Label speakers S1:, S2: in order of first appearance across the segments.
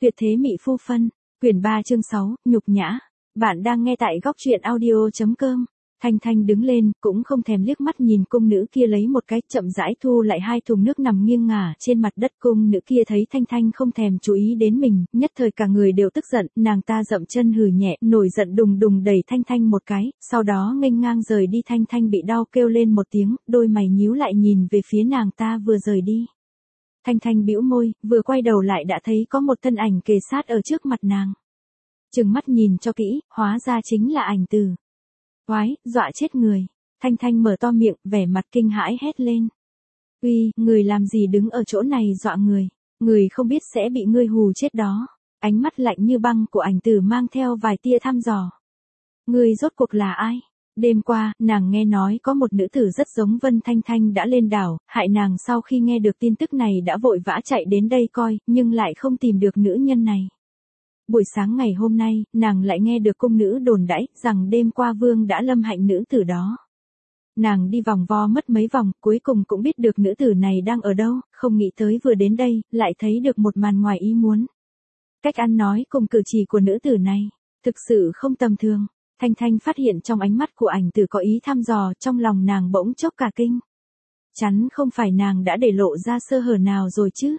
S1: Tuyệt thế mị phu phân, quyển 3 chương 6, nhục nhã. Bạn đang nghe tại góc truyện audio.com. Thanh Thanh đứng lên, cũng không thèm liếc mắt nhìn cung nữ kia lấy một cái, chậm rãi thu lại 2 thùng nước nằm nghiêng ngả trên mặt đất. Cung nữ kia thấy Thanh Thanh không thèm chú ý đến mình, nhất thời cả người đều tức giận, nàng ta dậm chân hừ nhẹ, nổi giận đùng đùng đẩy Thanh Thanh một cái, sau đó nghênh ngang rời đi. Thanh Thanh bị đau kêu lên một tiếng, đôi mày nhíu lại nhìn về phía nàng ta vừa rời đi. Thanh Thanh bĩu môi, vừa quay đầu lại đã thấy có một thân ảnh kề sát ở trước mặt nàng. Trừng mắt nhìn cho kỹ, hóa ra chính là Ảnh Tử. Oái, dọa chết người. Thanh Thanh mở to miệng, vẻ mặt kinh hãi hét lên. Uy, người làm gì đứng ở chỗ này dọa người, người không biết sẽ bị ngươi hù chết đó. Ánh mắt lạnh như băng của Ảnh Tử mang theo vài tia thăm dò. Ngươi rốt cuộc là ai? Đêm qua, nàng nghe nói có một nữ tử rất giống Vân Thanh Thanh đã lên đảo, hại nàng. Sau khi nghe được tin tức này đã vội vã chạy đến đây coi, nhưng lại không tìm được nữ nhân này. Buổi sáng ngày hôm nay, nàng lại nghe được cung nữ đồn đãi rằng đêm qua Vương đã lâm hạnh nữ tử đó. Nàng đi vòng vo mất mấy vòng, cuối cùng cũng biết được nữ tử này đang ở đâu, không nghĩ tới vừa đến đây, lại thấy được một màn ngoài ý muốn. Cách ăn nói cùng cử chỉ của nữ tử này, thực sự không tầm thường. Thanh Thanh phát hiện trong ánh mắt của Ảnh Tử có ý thăm dò, trong lòng nàng bỗng chốc cả kinh. Chắn không phải nàng đã để lộ ra sơ hở nào rồi chứ?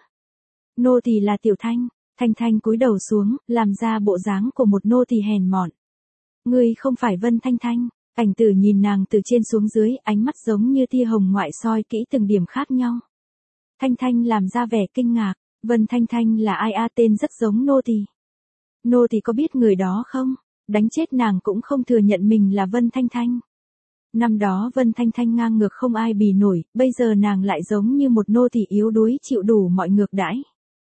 S1: Nô tỳ là Tiểu Thanh. Thanh Thanh cúi đầu xuống, làm ra bộ dáng của một nô tỳ hèn mọn. Ngươi không phải Vân Thanh Thanh. Ảnh Tử nhìn nàng từ trên xuống dưới, ánh mắt giống như tia hồng ngoại soi kỹ từng điểm khác nhau. Thanh Thanh làm ra vẻ kinh ngạc. Vân Thanh Thanh là ai a? Tên rất giống nô tỳ. Nô tỳ có biết người đó không? Đánh chết nàng cũng không thừa nhận mình là Vân Thanh Thanh. Năm đó Vân Thanh Thanh ngang ngược không ai bì nổi, bây giờ nàng lại giống như một nô tỳ yếu đuối chịu đủ mọi ngược đãi.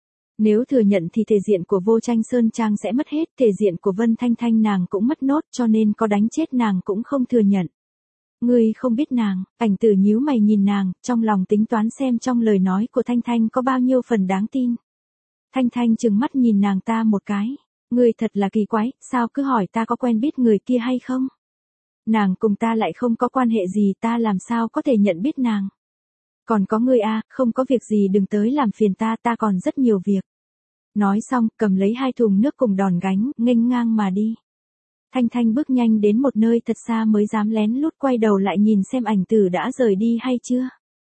S1: Nếu thừa nhận thì thể diện của Vô Tranh Sơn Trang sẽ mất hết, thể diện của Vân Thanh Thanh nàng cũng mất nốt, cho nên có đánh chết nàng cũng không thừa nhận. Ngươi không biết nàng. Ảnh Tử nhíu mày nhìn nàng, trong lòng tính toán xem trong lời nói của Thanh Thanh có bao nhiêu phần đáng tin. Thanh Thanh trừng mắt nhìn nàng ta một cái. Ngươi thật là kỳ quái, sao cứ hỏi ta có quen biết người kia hay không? Nàng cùng ta lại không có quan hệ gì, ta làm sao có thể nhận biết nàng? Còn có ngươi a, không có việc gì đừng tới làm phiền ta, ta còn rất nhiều việc. Nói xong, cầm lấy 2 thùng nước cùng đòn gánh, nghênh ngang mà đi. Thanh Thanh bước nhanh đến một nơi thật xa mới dám lén lút quay đầu lại nhìn xem Ảnh Tử đã rời đi hay chưa.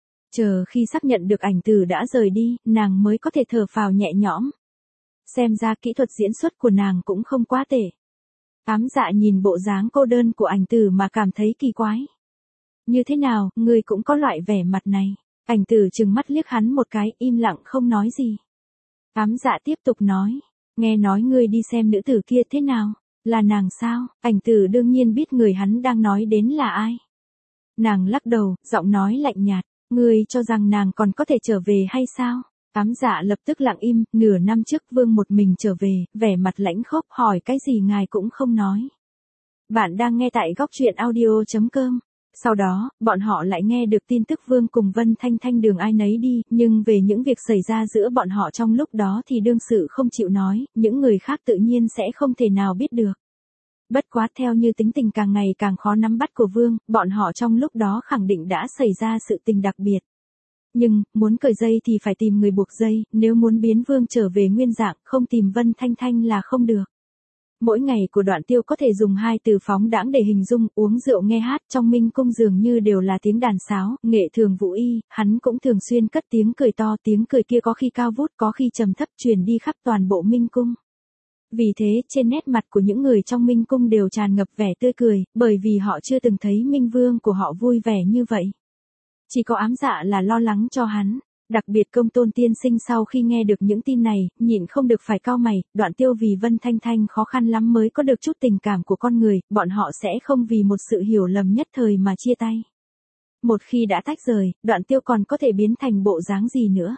S1: Chờ khi xác nhận được Ảnh Tử đã rời đi, nàng mới có thể thở phào nhẹ nhõm. Xem ra kỹ thuật diễn xuất của nàng cũng không quá tệ. Ám Dạ nhìn bộ dáng cô đơn của Ảnh Tử mà cảm thấy kỳ quái. Như thế nào, ngươi cũng có loại vẻ mặt này. Ảnh Tử trừng mắt liếc hắn một cái, im lặng không nói gì. Ám Dạ tiếp tục nói. Nghe nói ngươi đi xem nữ tử kia thế nào? Là nàng sao? Ảnh Tử đương nhiên biết người hắn đang nói đến là ai. Nàng lắc đầu, giọng nói lạnh nhạt. Ngươi cho rằng nàng còn có thể trở về hay sao? Ám Dạ lập tức lặng im. Nửa năm trước Vương một mình trở về, vẻ mặt lãnh khốc, hỏi cái gì ngài cũng không nói. Bạn đang nghe tại góc truyện audio.com. Sau đó, bọn họ lại nghe được tin tức Vương cùng Vân Thanh Thanh đường ai nấy đi, nhưng về những việc xảy ra giữa bọn họ trong lúc đó thì đương sự không chịu nói, những người khác tự nhiên sẽ không thể nào biết được. Bất quá theo như tính tình càng ngày càng khó nắm bắt của Vương, bọn họ trong lúc đó khẳng định đã xảy ra sự tình đặc biệt. Nhưng, muốn cởi dây thì phải tìm người buộc dây, nếu muốn biến Vương trở về nguyên dạng, không tìm Vân Thanh Thanh là không được. Mỗi ngày của Đoạn Tiêu có thể dùng 2 từ phóng đãng để hình dung, uống rượu nghe hát, trong minh cung dường như đều là tiếng đàn sáo, nghệ thường vũ y, hắn cũng thường xuyên cất tiếng cười to, tiếng cười kia có khi cao vút, có khi trầm thấp truyền đi khắp toàn bộ minh cung. Vì thế, trên nét mặt của những người trong minh cung đều tràn ngập vẻ tươi cười, bởi vì họ chưa từng thấy minh vương của họ vui vẻ như vậy. Chỉ có Ám Dạ là lo lắng cho hắn. Đặc biệt Công Tôn tiên sinh sau khi nghe được những tin này, nhịn không được phải cau mày. Đoạn Tiêu vì Vân Thanh Thanh khó khăn lắm mới có được chút tình cảm của con người, bọn họ sẽ không vì một sự hiểu lầm nhất thời mà chia tay. Một khi đã tách rời, Đoạn Tiêu còn có thể biến thành bộ dáng gì nữa?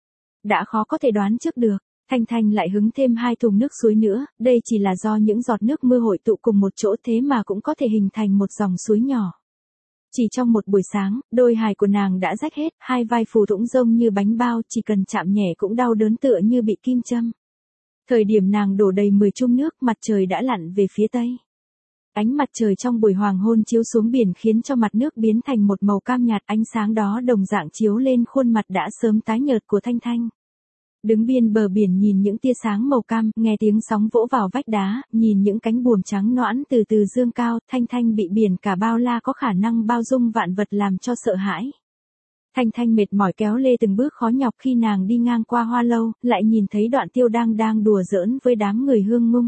S1: Đã khó có thể đoán trước được. Thanh Thanh lại hứng thêm 2 thùng nước suối nữa, đây chỉ là do những giọt nước mưa hội tụ cùng một chỗ thế mà cũng có thể hình thành một dòng suối nhỏ. Chỉ trong một buổi sáng, đôi hài của nàng đã rách hết, 2 vai phù thủng rông như bánh bao, chỉ cần chạm nhẹ cũng đau đớn tựa như bị kim châm. Thời điểm nàng đổ đầy 10 chung nước, mặt trời đã lặn về phía tây. Ánh mặt trời trong buổi hoàng hôn chiếu xuống biển khiến cho mặt nước biến thành một màu cam nhạt, ánh sáng đó đồng dạng chiếu lên khuôn mặt đã sớm tái nhợt của Thanh Thanh. Đứng biên bờ biển nhìn những tia sáng màu cam, nghe tiếng sóng vỗ vào vách đá, nhìn những cánh buồm trắng nõn từ từ dương cao, Thanh Thanh bị biển cả bao la có khả năng bao dung vạn vật làm cho sợ hãi. Thanh Thanh mệt mỏi kéo lê từng bước khó nhọc khi nàng đi ngang qua hoa lâu, lại nhìn thấy Đoạn Tiêu đang đùa giỡn với đám người Hương Ngung.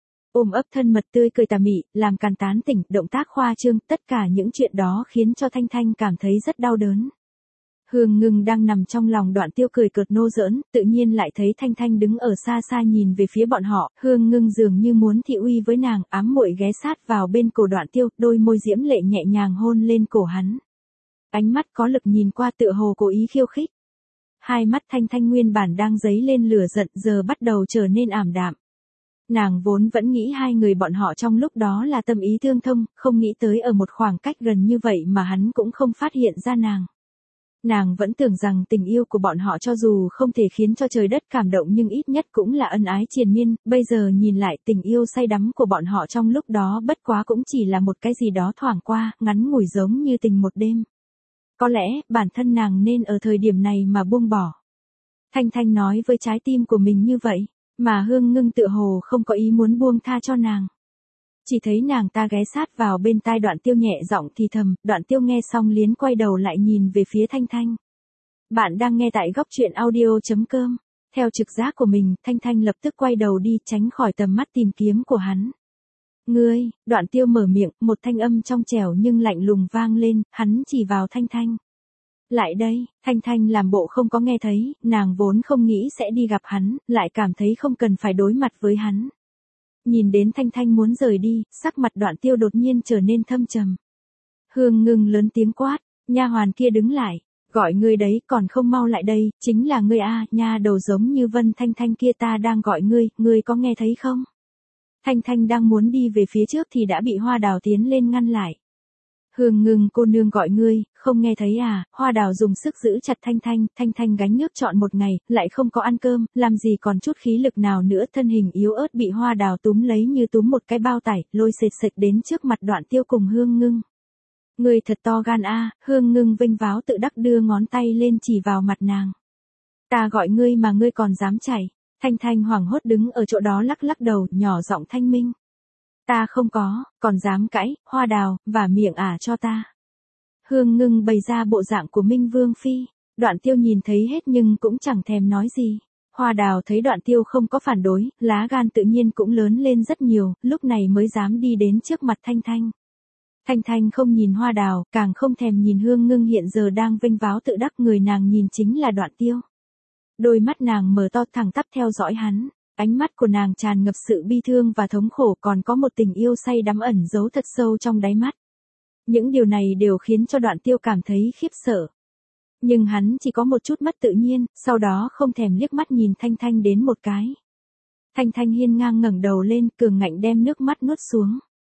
S1: Ôm ấp thân mật tươi cười tà mị, làm càn tán tỉnh, động tác khoa trương, tất cả những chuyện đó khiến cho Thanh Thanh cảm thấy rất đau đớn. Hương Ngưng đang nằm trong lòng Đoạn Tiêu cười cợt nô giỡn, tự nhiên lại thấy Thanh Thanh đứng ở xa xa nhìn về phía bọn họ, Hương Ngưng dường như muốn thị uy với nàng, ám muội ghé sát vào bên cổ Đoạn Tiêu, đôi môi diễm lệ nhẹ nhàng hôn lên cổ hắn. Ánh mắt có lực nhìn qua tựa hồ cố ý khiêu khích. Hai mắt Thanh Thanh nguyên bản đang dấy lên lửa giận giờ bắt đầu trở nên ảm đạm. Nàng vốn vẫn nghĩ hai người bọn họ trong lúc đó là tâm ý tương thông, không nghĩ tới ở một khoảng cách gần như vậy mà hắn cũng không phát hiện ra nàng. Nàng vẫn tưởng rằng tình yêu của bọn họ cho dù không thể khiến cho trời đất cảm động nhưng ít nhất cũng là ân ái triền miên, bây giờ nhìn lại tình yêu say đắm của bọn họ trong lúc đó bất quá cũng chỉ là một cái gì đó thoảng qua, ngắn ngủi giống như tình một đêm. Có lẽ, bản thân nàng nên ở thời điểm này mà buông bỏ. Thanh Thanh nói với trái tim của mình như vậy, mà Hương Ngưng tựa hồ không có ý muốn buông tha cho nàng. Chỉ thấy nàng ta ghé sát vào bên tai Đoạn Tiêu nhẹ giọng thì thầm, Đoạn Tiêu nghe xong liến quay đầu lại nhìn về phía Thanh Thanh. Bạn đang nghe tại góc truyện audio.com. Theo trực giác của mình, Thanh Thanh lập tức quay đầu đi tránh khỏi tầm mắt tìm kiếm của hắn. Ngươi, Đoạn Tiêu mở miệng, một thanh âm trong trẻo nhưng lạnh lùng vang lên, hắn chỉ vào Thanh Thanh. Lại đây, Thanh Thanh làm bộ không có nghe thấy, nàng vốn không nghĩ sẽ đi gặp hắn, lại cảm thấy không cần phải đối mặt với hắn. Nhìn đến Thanh Thanh muốn rời đi, sắc mặt Đoạn Tiêu đột nhiên trở nên thâm trầm. Hương Ngưng lớn tiếng quát, nha hoàn kia đứng lại, gọi ngươi đấy còn không mau lại đây, chính là ngươi a, nha đầu giống như Vân Thanh Thanh kia ta đang gọi ngươi có nghe thấy không? Thanh Thanh đang muốn đi về phía trước thì đã bị Hoa Đào tiến lên ngăn lại. Hương Ngưng cô nương gọi ngươi, không nghe thấy à? Hoa Đào dùng sức giữ chặt Thanh Thanh gánh nước trọn một ngày, lại không có ăn cơm, làm gì còn chút khí lực nào nữa, thân hình yếu ớt bị Hoa Đào túm lấy như túm một cái bao tải, lôi sệt sệt đến trước mặt Đoạn Tiêu cùng Hương Ngưng. Ngươi thật to gan a, Hương Ngưng vênh váo tự đắc đưa ngón tay lên chỉ vào mặt nàng. Ta gọi ngươi mà ngươi còn dám chạy. Thanh Thanh hoảng hốt đứng ở chỗ đó lắc lắc đầu, nhỏ giọng thanh minh. Ta không có, còn dám cãi, Hoa Đào, và miệng cho ta. Hương Ngưng bày ra bộ dạng của Minh Vương Phi, Đoạn Tiêu nhìn thấy hết nhưng cũng chẳng thèm nói gì. Hoa Đào thấy Đoạn Tiêu không có phản đối, lá gan tự nhiên cũng lớn lên rất nhiều, lúc này mới dám đi đến trước mặt Thanh Thanh. Thanh Thanh không nhìn Hoa Đào, càng không thèm nhìn Hương Ngưng hiện giờ đang vênh váo tự đắc, người nàng nhìn chính là Đoạn Tiêu. Đôi mắt nàng mở to thẳng tắp theo dõi hắn, ánh mắt của nàng tràn ngập sự bi thương và thống khổ, còn có một tình yêu say đắm ẩn giấu thật sâu trong đáy mắt. Những điều này đều khiến cho Đoạn Tiêu cảm thấy khiếp sợ. Nhưng hắn chỉ có một chút mất tự nhiên, sau đó không thèm liếc mắt nhìn Thanh Thanh đến một cái. Thanh Thanh hiên ngang ngẩng đầu lên, cường ngạnh đem nước mắt nuốt xuống.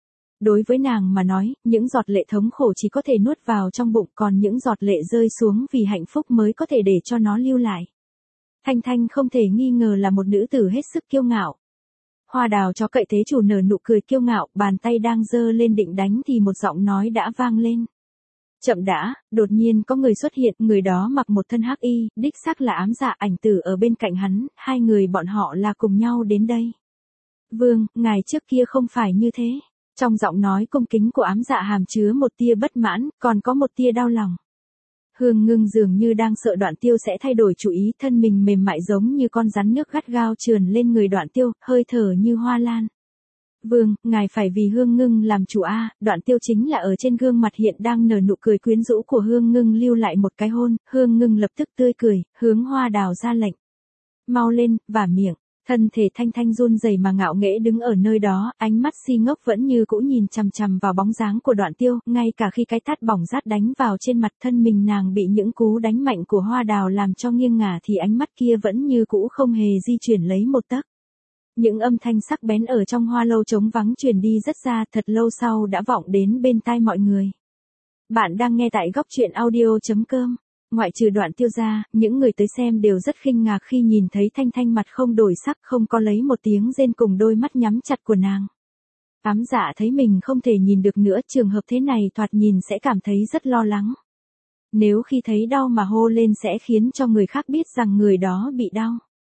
S1: Đối với nàng mà nói, những giọt lệ thống khổ chỉ có thể nuốt vào trong bụng, còn những giọt lệ rơi xuống vì hạnh phúc mới có thể để cho nó lưu lại. Thanh Thanh không thể nghi ngờ là một nữ tử hết sức kiêu ngạo. Hoa Đào cho cậy thế chủ nở nụ cười kiêu ngạo, bàn tay đang giơ lên định đánh thì một giọng nói đã vang lên. Chậm đã, đột nhiên có người xuất hiện, người đó mặc một thân hắc y, đích xác là Ám Dạ Ảnh Tử ở bên cạnh hắn, hai người bọn họ là cùng nhau đến đây. Vương, ngài trước kia không phải như thế. Trong giọng nói cung kính của Ám Dạ hàm chứa một tia bất mãn, còn có một tia đau lòng. Hương Ngưng dường như đang sợ Đoạn Tiêu sẽ thay đổi chủ ý, thân mình mềm mại giống như con rắn nước gắt gao trườn lên người Đoạn Tiêu, hơi thở như hoa lan. Vương, ngài phải vì Hương Ngưng làm chủ a. Đoạn Tiêu chính là ở trên gương mặt hiện đang nở nụ cười quyến rũ của Hương Ngưng lưu lại một cái hôn, Hương Ngưng lập tức tươi cười, hướng Hoa Đào ra lệnh. Mau lên, vả miệng. Thân thể Thanh Thanh run rẩy mà ngạo nghễ đứng ở nơi đó, ánh mắt si ngốc vẫn như cũ nhìn chằm chằm vào bóng dáng của Đoạn Tiêu, ngay cả khi cái tát bỏng rát đánh vào trên mặt thân mình nàng bị những cú đánh mạnh của Hoa Đào làm cho nghiêng ngả thì ánh mắt kia vẫn như cũ không hề di chuyển lấy một tấc. Những âm thanh sắc bén ở trong hoa lâu trống vắng truyền đi rất xa, thật lâu sau đã vọng đến bên tai mọi người. Bạn đang nghe tại góc truyện audio.com. Ngoại trừ Đoạn Tiêu ra, những người tới xem đều rất khinh ngạc khi nhìn thấy Thanh Thanh mặt không đổi sắc, không có lấy một tiếng rên cùng đôi mắt nhắm chặt của nàng. Ám Dạ thấy mình không thể nhìn được nữa, trường hợp thế này thoạt nhìn sẽ cảm thấy rất lo lắng. Nếu khi thấy đau mà hô lên sẽ khiến cho người khác biết rằng người đó bị đau.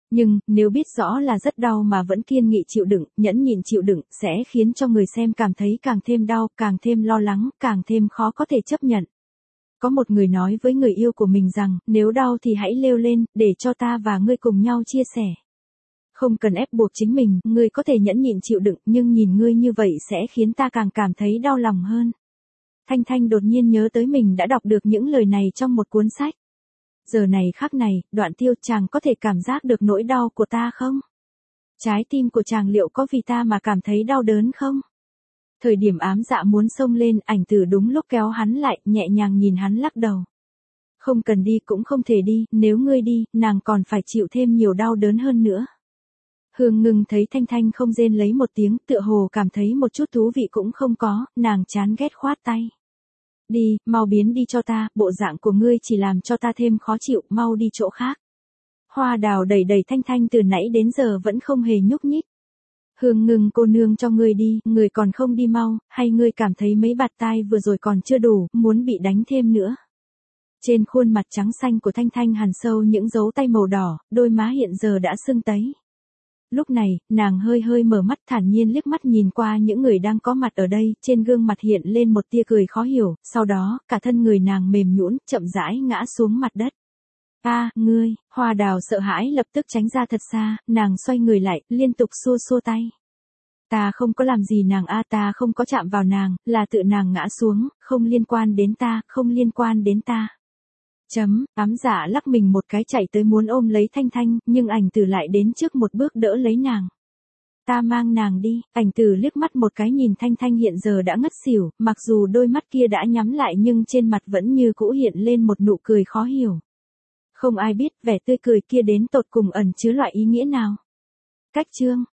S1: Nhưng, nếu biết rõ là rất đau mà vẫn kiên nghị chịu đựng, nhẫn nhịn chịu đựng, sẽ khiến cho người xem cảm thấy càng thêm đau, càng thêm lo lắng, càng thêm khó có thể chấp nhận. Có một người nói với người yêu của mình rằng, nếu đau thì hãy leo lên, để cho ta và ngươi cùng nhau chia sẻ. Không cần ép buộc chính mình, ngươi có thể nhẫn nhịn chịu đựng, nhưng nhìn ngươi như vậy sẽ khiến ta càng cảm thấy đau lòng hơn. Thanh Thanh đột nhiên nhớ tới mình đã đọc được những lời này trong một cuốn sách. Giờ này khắc này, Đoạn Tiêu, chàng có thể cảm giác được nỗi đau của ta không? Trái tim của chàng liệu có vì ta mà cảm thấy đau đớn không? Thời điểm ám dạ muốn xông lên, Ảnh Tử đúng lúc kéo hắn lại, nhẹ nhàng nhìn hắn lắc đầu. Không cần đi cũng không thể đi, nếu ngươi đi, nàng còn phải chịu thêm nhiều đau đớn hơn nữa. Hương Ngưng thấy Thanh Thanh không rên lấy một tiếng, tựa hồ cảm thấy một chút thú vị cũng không có, nàng chán ghét khoát tay. Đi, mau biến đi cho ta, bộ dạng của ngươi chỉ làm cho ta thêm khó chịu, mau đi chỗ khác. Hoa Đào đẩy đẩy Thanh Thanh từ nãy đến giờ vẫn không hề nhúc nhích. Hương Ngưng cô nương cho ngươi đi, ngươi còn không đi mau, hay ngươi cảm thấy mấy bạt tai vừa rồi còn chưa đủ, muốn bị đánh thêm nữa. Trên khuôn mặt trắng xanh của Thanh Thanh hằn sâu những dấu tay màu đỏ, đôi má hiện giờ đã sưng tấy. Lúc này, nàng hơi hơi mở mắt thản nhiên liếc mắt nhìn qua những người đang có mặt ở đây, trên gương mặt hiện lên một tia cười khó hiểu, sau đó, cả thân người nàng mềm nhũn, chậm rãi ngã xuống mặt đất. Ngươi, Hoa Đào sợ hãi lập tức tránh ra thật xa, nàng xoay người lại, liên tục xua xua tay. Ta không có làm gì nàng ta không có chạm vào nàng, là tự nàng ngã xuống, không liên quan đến ta, không liên quan đến ta. Ám dạ lắc mình một cái chạy tới muốn ôm lấy Thanh Thanh, nhưng Ảnh Tử lại đến trước một bước đỡ lấy nàng. Ta mang nàng đi, Ảnh Tử liếc mắt một cái nhìn Thanh Thanh hiện giờ đã ngất xỉu, mặc dù đôi mắt kia đã nhắm lại nhưng trên mặt vẫn như cũ hiện lên một nụ cười khó hiểu. Không ai biết vẻ tươi cười kia đến tột cùng ẩn chứa loại ý nghĩa nào. Cách chương